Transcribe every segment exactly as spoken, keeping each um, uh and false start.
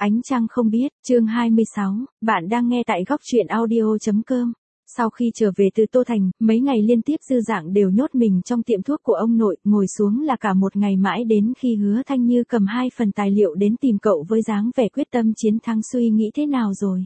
Ánh trăng không biết, chương hai mươi sáu, bạn đang nghe tại góc truyện audio.com. Sau khi trở về từ Tô Thành, mấy ngày liên tiếp Dư Dạng đều nhốt mình trong tiệm thuốc của ông nội, ngồi xuống là cả một ngày mãi đến khi Hứa Thanh Như cầm hai phần tài liệu đến tìm cậu với dáng vẻ quyết tâm chiến thắng. Suy nghĩ thế nào rồi?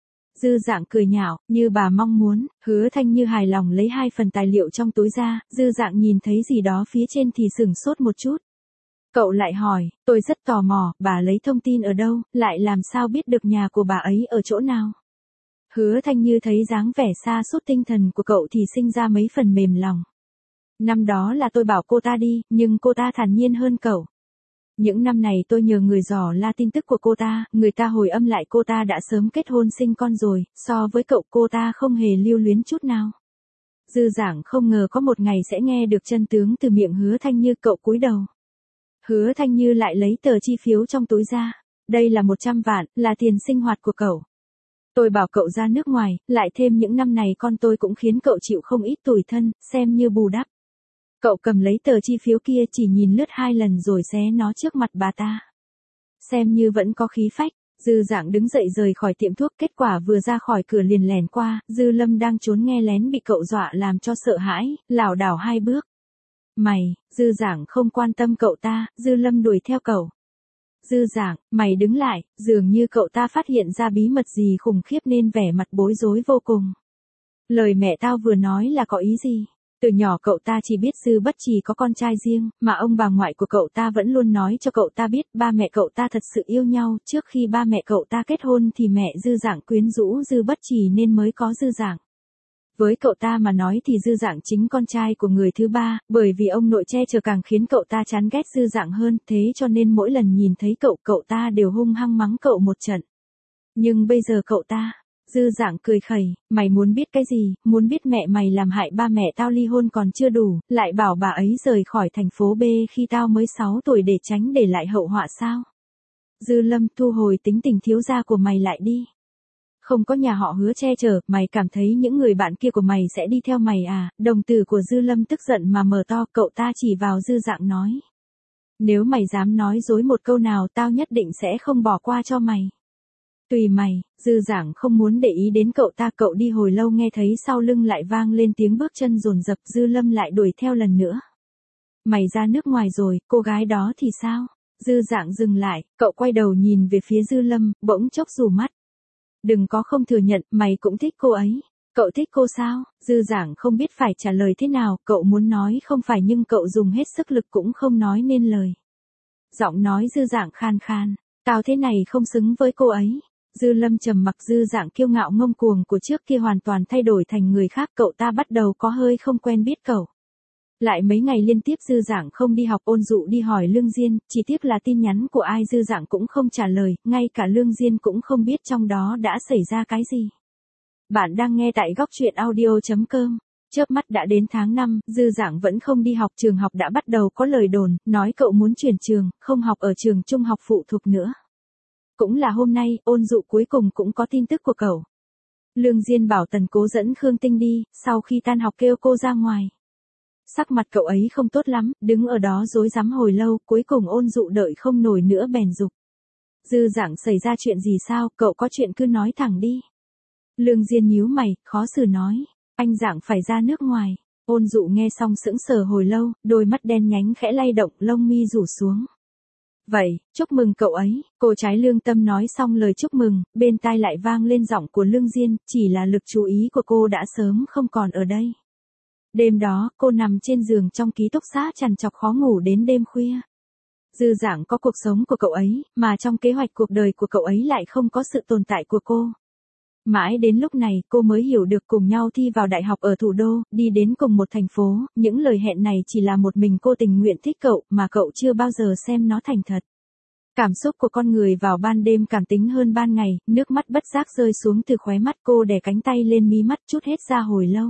Dư Dạng cười nhạo, như bà mong muốn. Hứa Thanh Như hài lòng lấy hai phần tài liệu trong túi ra, Dư Dạng nhìn thấy gì đó phía trên thì sửng sốt một chút. Cậu lại hỏi, tôi rất tò mò, bà lấy thông tin ở đâu, lại làm sao biết được nhà của bà ấy ở chỗ nào? Hứa Thanh Như thấy dáng vẻ xa sút tinh thần của cậu thì sinh ra mấy phần mềm lòng. Năm đó là tôi bảo cô ta đi, nhưng cô ta thản nhiên hơn cậu. Những năm này tôi nhờ người dò la tin tức của cô ta, người ta hồi âm lại cô ta đã sớm kết hôn sinh con rồi, so với cậu cô ta không hề lưu luyến chút nào. Dư Dạng không ngờ có một ngày sẽ nghe được chân tướng từ miệng Hứa Thanh Như. Cậu cúi đầu. Hứa Thanh Như lại lấy tờ chi phiếu trong túi ra. Đây là một trăm vạn, là tiền sinh hoạt của cậu. Tôi bảo cậu ra nước ngoài, lại thêm những năm này con tôi cũng khiến cậu chịu không ít tủi thân, xem như bù đắp. Cậu cầm lấy tờ chi phiếu kia chỉ nhìn lướt hai lần rồi xé nó trước mặt bà ta. Xem như vẫn có khí phách. Dư Dạng đứng dậy rời khỏi tiệm thuốc, kết quả vừa ra khỏi cửa liền lẻn qua, Dư Lâm đang trốn nghe lén bị cậu dọa làm cho sợ hãi, lảo đảo hai bước. Mày, Dư Dạng không quan tâm cậu ta, Dư Lâm đuổi theo cậu. Dư Dạng, mày đứng lại, dường như cậu ta phát hiện ra bí mật gì khủng khiếp nên vẻ mặt bối rối vô cùng. Lời mẹ tao vừa nói là có ý gì? Từ nhỏ cậu ta chỉ biết Dư Bất Trì có con trai riêng, mà ông bà ngoại của cậu ta vẫn luôn nói cho cậu ta biết ba mẹ cậu ta thật sự yêu nhau. Trước khi ba mẹ cậu ta kết hôn thì mẹ Dư Dạng quyến rũ Dư Bất Trì nên mới có Dư Dạng. Với cậu ta mà nói thì Dư Dạng chính con trai của người thứ ba, bởi vì ông nội che chở càng khiến cậu ta chán ghét Dư Dạng hơn, thế cho nên mỗi lần nhìn thấy cậu, cậu ta đều hung hăng mắng cậu một trận. Nhưng bây giờ cậu ta, Dư Dạng cười khẩy, mày muốn biết cái gì, muốn biết mẹ mày làm hại ba mẹ tao ly hôn còn chưa đủ, lại bảo bà ấy rời khỏi thành phố B khi tao mới sáu tuổi để tránh để lại hậu họa sao? Dư Lâm, thu hồi tính tình thiếu gia của mày lại đi. Không có nhà họ Hứa che chở, mày cảm thấy những người bạn kia của mày sẽ đi theo mày à? Đồng tử của Dư Lâm tức giận mà mở to, cậu ta chỉ vào Dư Dạng nói. Nếu mày dám nói dối một câu nào tao nhất định sẽ không bỏ qua cho mày. Tùy mày. Dư Dạng không muốn để ý đến cậu ta, cậu đi hồi lâu nghe thấy sau lưng lại vang lên tiếng bước chân dồn dập, Dư Lâm lại đuổi theo lần nữa. Mày ra nước ngoài rồi, cô gái đó thì sao? Dư Dạng dừng lại, cậu quay đầu nhìn về phía Dư Lâm, bỗng chốc rủ mắt. Đừng có không thừa nhận, mày cũng thích cô ấy. Cậu thích cô sao? Dư Dạng không biết phải trả lời thế nào, cậu muốn nói không phải nhưng cậu dùng hết sức lực cũng không nói nên lời. Giọng nói Dư Dạng khan khan, tao thế này không xứng với cô ấy. Dư Lâm trầm mặc, Dư Dạng kiêu ngạo ngông cuồng của trước kia hoàn toàn thay đổi thành người khác, cậu ta bắt đầu có hơi không quen biết cậu. Lại mấy ngày liên tiếp Dư Dạng không đi học, Ôn Dụ đi hỏi Lương Diên, chỉ tiếc là tin nhắn của ai Dư Dạng cũng không trả lời, ngay cả Lương Diên cũng không biết trong đó đã xảy ra cái gì. Bạn đang nghe tại góc truyện audio.com. Chớp mắt đã đến tháng năm, Dư Dạng vẫn không đi học, trường học đã bắt đầu có lời đồn, nói cậu muốn chuyển trường, không học ở trường trung học phụ thuộc nữa. Cũng là hôm nay, Ôn Dụ cuối cùng cũng có tin tức của cậu. Lương Diên bảo Tần Cố dẫn Khương Tinh đi, sau khi tan học kêu cô ra ngoài. Sắc mặt cậu ấy không tốt lắm, đứng ở đó rối rắm hồi lâu, cuối cùng Ôn Dụ đợi không nổi nữa bèn dục. Dư Dạng, xảy ra chuyện gì sao, cậu có chuyện cứ nói thẳng đi. Lương Diên nhíu mày, khó xử nói, anh Dạng phải ra nước ngoài. Ôn Dụ nghe xong sững sờ hồi lâu, đôi mắt đen nhánh khẽ lay động, lông mi rủ xuống. Vậy, chúc mừng cậu ấy, cô trái lương tâm nói xong lời chúc mừng, bên tai lại vang lên giọng của Lương Diên, chỉ là lực chú ý của cô đã sớm không còn ở đây. Đêm đó, cô nằm trên giường trong ký túc xá trằn trọc khó ngủ đến đêm khuya. Dư Dạng có cuộc sống của cậu ấy, mà trong kế hoạch cuộc đời của cậu ấy lại không có sự tồn tại của cô. Mãi đến lúc này, cô mới hiểu được cùng nhau thi vào đại học ở thủ đô, đi đến cùng một thành phố, những lời hẹn này chỉ là một mình cô tình nguyện thích cậu, mà cậu chưa bao giờ xem nó thành thật. Cảm xúc của con người vào ban đêm cảm tính hơn ban ngày, nước mắt bất giác rơi xuống từ khóe mắt, cô đè cánh tay lên mí mắt chút hết ra hồi lâu.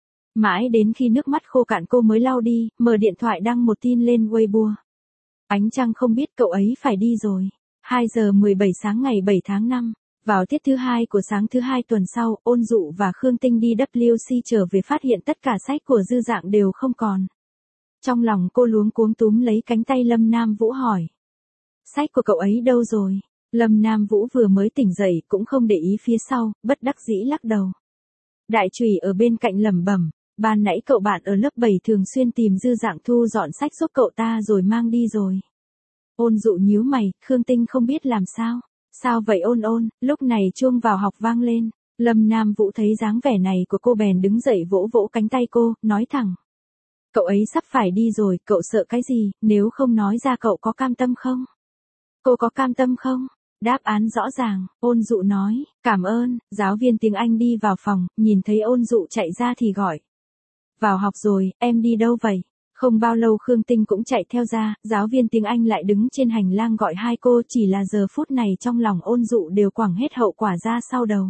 Mãi đến khi nước mắt khô cạn cô mới lau đi, mở điện thoại đăng một tin lên Weibo. Ánh trăng không biết cậu ấy phải đi rồi. hai giờ mười bảy sáng ngày bảy tháng năm. Vào tiết thứ hai của sáng thứ hai tuần sau, Ôn Dụ và Khương Tinh đi W C trở về phát hiện tất cả sách của Dư Dạng đều không còn. Trong lòng cô luống cuống túm lấy cánh tay Lâm Nam Vũ hỏi. Sách của cậu ấy đâu rồi? Lâm Nam Vũ vừa mới tỉnh dậy cũng không để ý phía sau, bất đắc dĩ lắc đầu. Đại Trùy ở bên cạnh lẩm bẩm, ban nãy cậu bạn ở lớp bảy thường xuyên tìm Dư Dạng thu dọn sách giúp cậu ta rồi mang đi rồi. Ôn Dụ nhíu mày, Khương Tinh không biết làm sao. Sao vậy Ôn Ôn? Lúc này chuông vào học vang lên. Lâm Nam Vũ thấy dáng vẻ này của cô bèn đứng dậy vỗ vỗ cánh tay cô, nói thẳng. Cậu ấy sắp phải đi rồi, cậu sợ cái gì, nếu không nói ra cậu có cam tâm không? Cô có cam tâm không? Đáp án rõ ràng, Ôn Dụ nói, cảm ơn. Giáo viên tiếng Anh đi vào phòng, nhìn thấy Ôn Dụ chạy ra thì gọi. Vào học rồi, em đi đâu vậy? Không bao lâu Khương Tinh cũng chạy theo ra, giáo viên tiếng Anh lại đứng trên hành lang gọi hai cô, chỉ là giờ phút này trong lòng Ôn Dụ đều quẳng hết hậu quả ra sau đầu.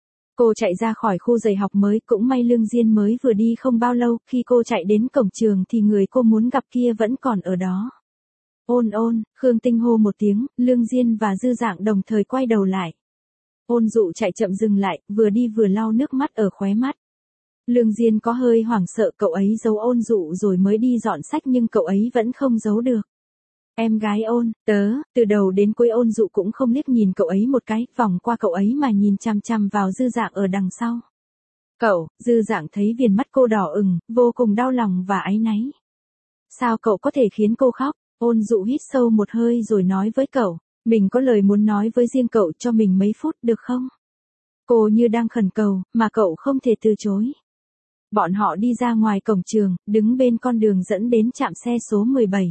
Cô chạy ra khỏi khu dạy học mới, cũng may Lương Diên mới vừa đi không bao lâu, khi cô chạy đến cổng trường thì người cô muốn gặp kia vẫn còn ở đó. Ôn Ôn, Khương Tinh hô một tiếng, Lương Diên và Dư Dạng đồng thời quay đầu lại. Ôn Dụ chạy chậm dừng lại, vừa đi vừa lau nước mắt ở khóe mắt. Lương Diên có hơi hoảng sợ, cậu ấy giấu Ôn Dụ rồi mới đi dọn sách nhưng cậu ấy vẫn không giấu được. Em gái Ôn, tớ, từ đầu đến cuối Ôn Dụ cũng không liếc nhìn cậu ấy một cái, vòng qua cậu ấy mà nhìn chằm chằm vào Dư Dạng ở đằng sau. Cậu, Dư Dạng thấy viền mắt cô đỏ ửng, vô cùng đau lòng và áy náy. Sao cậu có thể khiến cô khóc? Ôn Dụ hít sâu một hơi rồi nói với cậu, mình có lời muốn nói với riêng cậu, cho mình mấy phút được không? Cô như đang khẩn cầu, mà cậu không thể từ chối. Bọn họ đi ra ngoài cổng trường, đứng bên con đường dẫn đến trạm xe số mười bảy.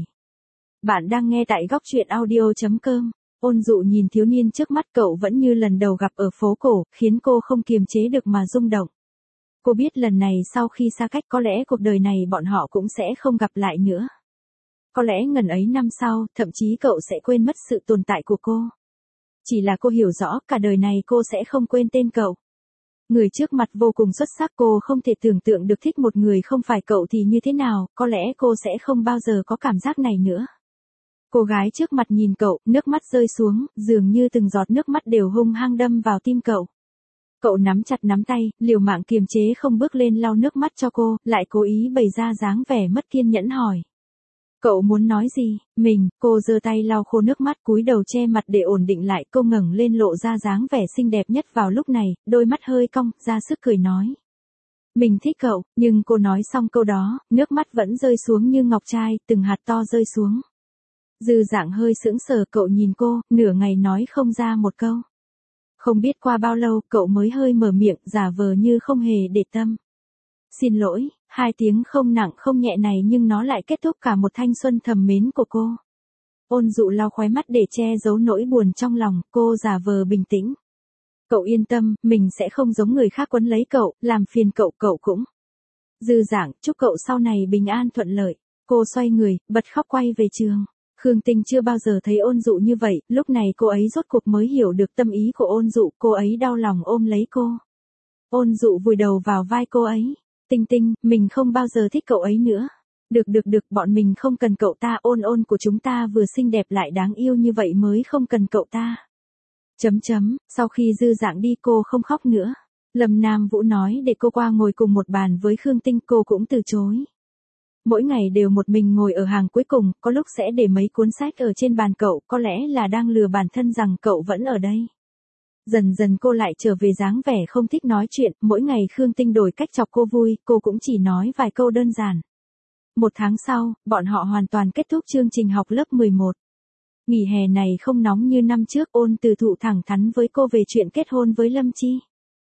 Bạn đang nghe tại góc truyện audio chấm com. Ôn Dụ nhìn thiếu niên trước mắt, cậu vẫn như lần đầu gặp ở phố cổ, khiến cô không kiềm chế được mà rung động. Cô biết lần này sau khi xa cách có lẽ cuộc đời này bọn họ cũng sẽ không gặp lại nữa. Có lẽ ngần ấy năm sau, thậm chí cậu sẽ quên mất sự tồn tại của cô. Chỉ là cô hiểu rõ cả đời này cô sẽ không quên tên cậu. Người trước mặt vô cùng xuất sắc, cô không thể tưởng tượng được thích một người không phải cậu thì như thế nào, có lẽ cô sẽ không bao giờ có cảm giác này nữa. Cô gái trước mặt nhìn cậu, nước mắt rơi xuống, dường như từng giọt nước mắt đều hung hăng đâm vào tim cậu. Cậu nắm chặt nắm tay, liều mạng kiềm chế không bước lên lau nước mắt cho cô, lại cố ý bày ra dáng vẻ mất kiên nhẫn hỏi. Cậu muốn nói gì? Mình, cô giơ tay lau khô nước mắt, cúi đầu che mặt để ổn định lại, cô ngẩng lên lộ ra dáng vẻ xinh đẹp nhất vào lúc này, đôi mắt hơi cong, ra sức cười nói. Mình thích cậu, nhưng cô nói xong câu đó, nước mắt vẫn rơi xuống như ngọc trai, từng hạt to rơi xuống. Dư Dạng hơi sững sờ, cậu nhìn cô, nửa ngày nói không ra một câu. Không biết qua bao lâu, cậu mới hơi mở miệng, giả vờ như không hề để tâm. Xin lỗi, hai tiếng không nặng không nhẹ này nhưng nó lại kết thúc cả một thanh xuân thầm mến của cô. Ôn Dụ lau khóe mắt để che giấu nỗi buồn trong lòng, cô giả vờ bình tĩnh. Cậu yên tâm, mình sẽ không giống người khác quấn lấy cậu, làm phiền cậu, cậu cũng. Dư Dạng, chúc cậu sau này bình an thuận lợi. Cô xoay người, bật khóc quay về trường. Khương Tinh chưa bao giờ thấy Ôn Dụ như vậy, lúc này cô ấy rốt cuộc mới hiểu được tâm ý của Ôn Dụ, cô ấy đau lòng ôm lấy cô. Ôn Dụ vùi đầu vào vai cô ấy. Tinh Tinh, mình không bao giờ thích cậu ấy nữa. Được được được, bọn mình không cần cậu ta, Ôn Ôn của chúng ta vừa xinh đẹp lại đáng yêu như vậy mới không cần cậu ta. Chấm chấm, sau khi Dư Dạng đi cô không khóc nữa. Lâm Nam Vũ nói để cô qua ngồi cùng một bàn với Khương Tinh, cô cũng từ chối. Mỗi ngày đều một mình ngồi ở hàng cuối cùng, có lúc sẽ để mấy cuốn sách ở trên bàn cậu, có lẽ là đang lừa bản thân rằng cậu vẫn ở đây. Dần dần cô lại trở về dáng vẻ không thích nói chuyện, mỗi ngày Khương Tinh đổi cách chọc cô vui, cô cũng chỉ nói vài câu đơn giản. Một tháng sau, bọn họ hoàn toàn kết thúc chương trình học lớp mười một. Nghỉ hè này không nóng như năm trước, Ôn Từ Thụ thẳng thắn với cô về chuyện kết hôn với Lâm Chi.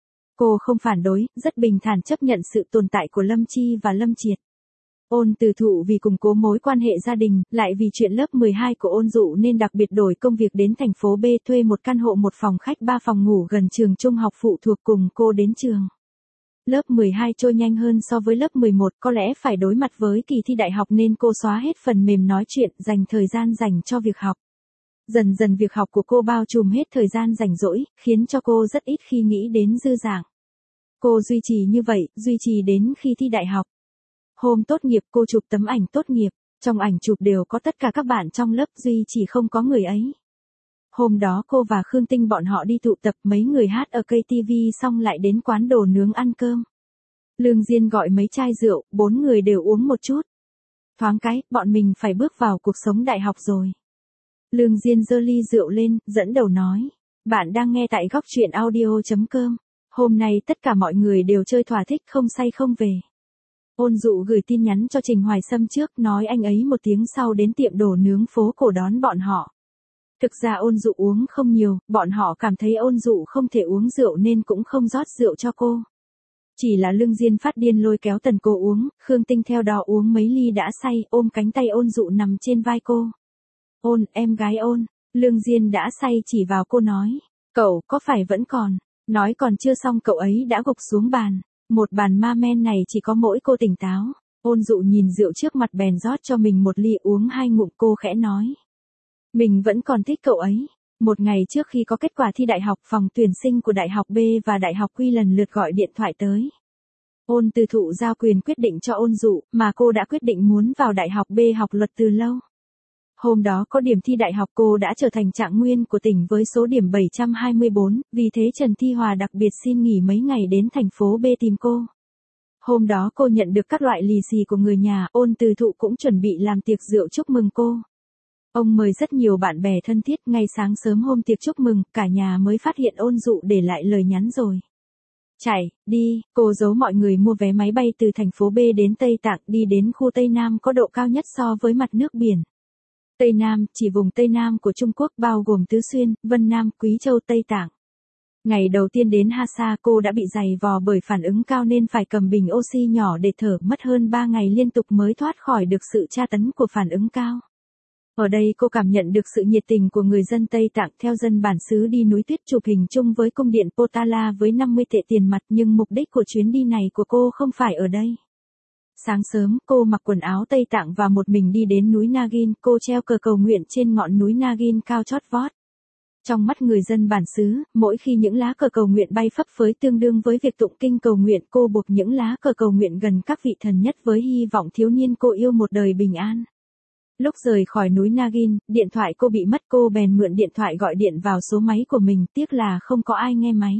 Cô không phản đối, rất bình thản chấp nhận sự tồn tại của Lâm Chi và Lâm Triệt. Ôn Từ Thụ vì củng cố mối quan hệ gia đình, lại vì chuyện lớp mười hai của Ôn Dụ nên đặc biệt đổi công việc đến thành phố B, thuê một căn hộ một phòng khách ba phòng ngủ gần trường trung học phụ thuộc cùng cô đến trường. Lớp mười hai trôi nhanh hơn so với lớp mười một, có lẽ phải đối mặt với kỳ thi đại học nên cô xóa hết phần mềm nói chuyện, dành thời gian dành cho việc học. Dần dần việc học của cô bao trùm hết thời gian rảnh rỗi, khiến cho cô rất ít khi nghĩ đến Dư Dạng. Cô duy trì như vậy, duy trì đến khi thi đại học. Hôm tốt nghiệp cô chụp tấm ảnh tốt nghiệp, trong ảnh chụp đều có tất cả các bạn trong lớp, duy chỉ không có người ấy. Hôm đó cô và Khương Tinh bọn họ đi tụ tập, mấy người hát ở cây ti vi xong lại đến quán đồ nướng ăn cơm. Lương Diên gọi mấy chai rượu, bốn người đều uống một chút. Thoáng cái, bọn mình phải bước vào cuộc sống đại học rồi. Lương Diên giơ ly rượu lên, dẫn đầu nói. Bạn đang nghe tại góc truyện audio.com. Hôm nay tất cả mọi người đều chơi thỏa thích không say không về. Ôn Dụ gửi tin nhắn cho Trình Hoài Sâm trước nói anh ấy một tiếng sau đến tiệm đồ nướng phố cổ đón bọn họ. Thực ra Ôn Dụ uống không nhiều, bọn họ cảm thấy Ôn Dụ không thể uống rượu nên cũng không rót rượu cho cô. Chỉ là Lương Diên phát điên lôi kéo Tần cô uống, Khương Tinh theo đó uống mấy ly đã say, ôm cánh tay Ôn Dụ nằm trên vai cô. Ôn, em gái Ôn, Lương Diên đã say chỉ vào cô nói, cậu có phải vẫn còn, nói còn chưa xong cậu ấy đã gục xuống bàn, một bàn ma men này chỉ có mỗi cô tỉnh táo. Ôn Dụ nhìn rượu trước mặt bèn rót cho mình một ly uống hai ngụm, cô khẽ nói. Mình vẫn còn thích cậu ấy. Một ngày trước khi có kết quả thi đại học, phòng tuyển sinh của Đại học B và Đại học Quy lần lượt gọi điện thoại tới. Ôn Từ Thụ giao quyền quyết định cho Ôn Dụ, mà cô đã quyết định muốn vào Đại học B học luật từ lâu. Hôm đó có điểm thi đại học, cô đã trở thành trạng nguyên của tỉnh với số điểm bảy trăm hai mươi bốn, vì thế Trần Thi Hòa đặc biệt xin nghỉ mấy ngày đến thành phố B tìm cô. Hôm đó cô nhận được các loại lì xì của người nhà, Ôn Từ Thụ cũng chuẩn bị làm tiệc rượu chúc mừng cô. Ông mời rất nhiều bạn bè thân thiết, ngay sáng sớm hôm tiệc chúc mừng, cả nhà mới phát hiện Ôn Dụ để lại lời nhắn rồi. Chạy, đi, cô giấu mọi người mua vé máy bay từ thành phố B đến Tây Tạng, đi đến khu Tây Nam có độ cao nhất so với mặt nước biển. Tây Nam, chỉ vùng Tây Nam của Trung Quốc bao gồm Tứ Xuyên, Vân Nam, Quý Châu, Tây Tạng. Ngày đầu tiên đến Hasa cô đã bị dày vò bởi phản ứng cao nên phải cầm bình oxy nhỏ để thở, mất hơn ba ngày liên tục mới thoát khỏi được sự tra tấn của phản ứng cao. Ở đây cô cảm nhận được sự nhiệt tình của người dân Tây Tạng, theo dân bản xứ đi núi tuyết chụp hình chung với cung điện Potala với năm mươi tệ tiền mặt, nhưng mục đích của chuyến đi này của cô không phải ở đây. Sáng sớm, cô mặc quần áo Tây Tạng và một mình đi đến núi Nagin, cô treo cờ cầu nguyện trên ngọn núi Nagin cao chót vót. Trong mắt người dân bản xứ, mỗi khi những lá cờ cầu nguyện bay phấp phới tương đương với việc tụng kinh cầu nguyện, cô buộc những lá cờ cầu nguyện gần các vị thần nhất với hy vọng thiếu niên cô yêu một đời bình an. Lúc rời khỏi núi Nagin, điện thoại cô bị mất, cô bèn mượn điện thoại gọi điện vào số máy của mình, tiếc là không có ai nghe máy.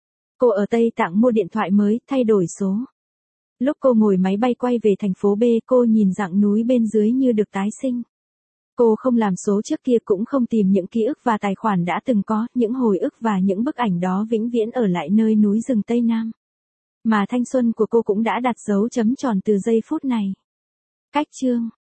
Cô ở Tây Tạng mua điện thoại mới, thay đổi số. Lúc cô ngồi máy bay quay về thành phố B, cô nhìn dặng núi bên dưới như được tái sinh. Cô không làm số trước kia, cũng không tìm những ký ức và tài khoản đã từng có, những hồi ức và những bức ảnh đó vĩnh viễn ở lại nơi núi rừng Tây Nam. Mà thanh xuân của cô cũng đã đặt dấu chấm tròn từ giây phút này. Cách chương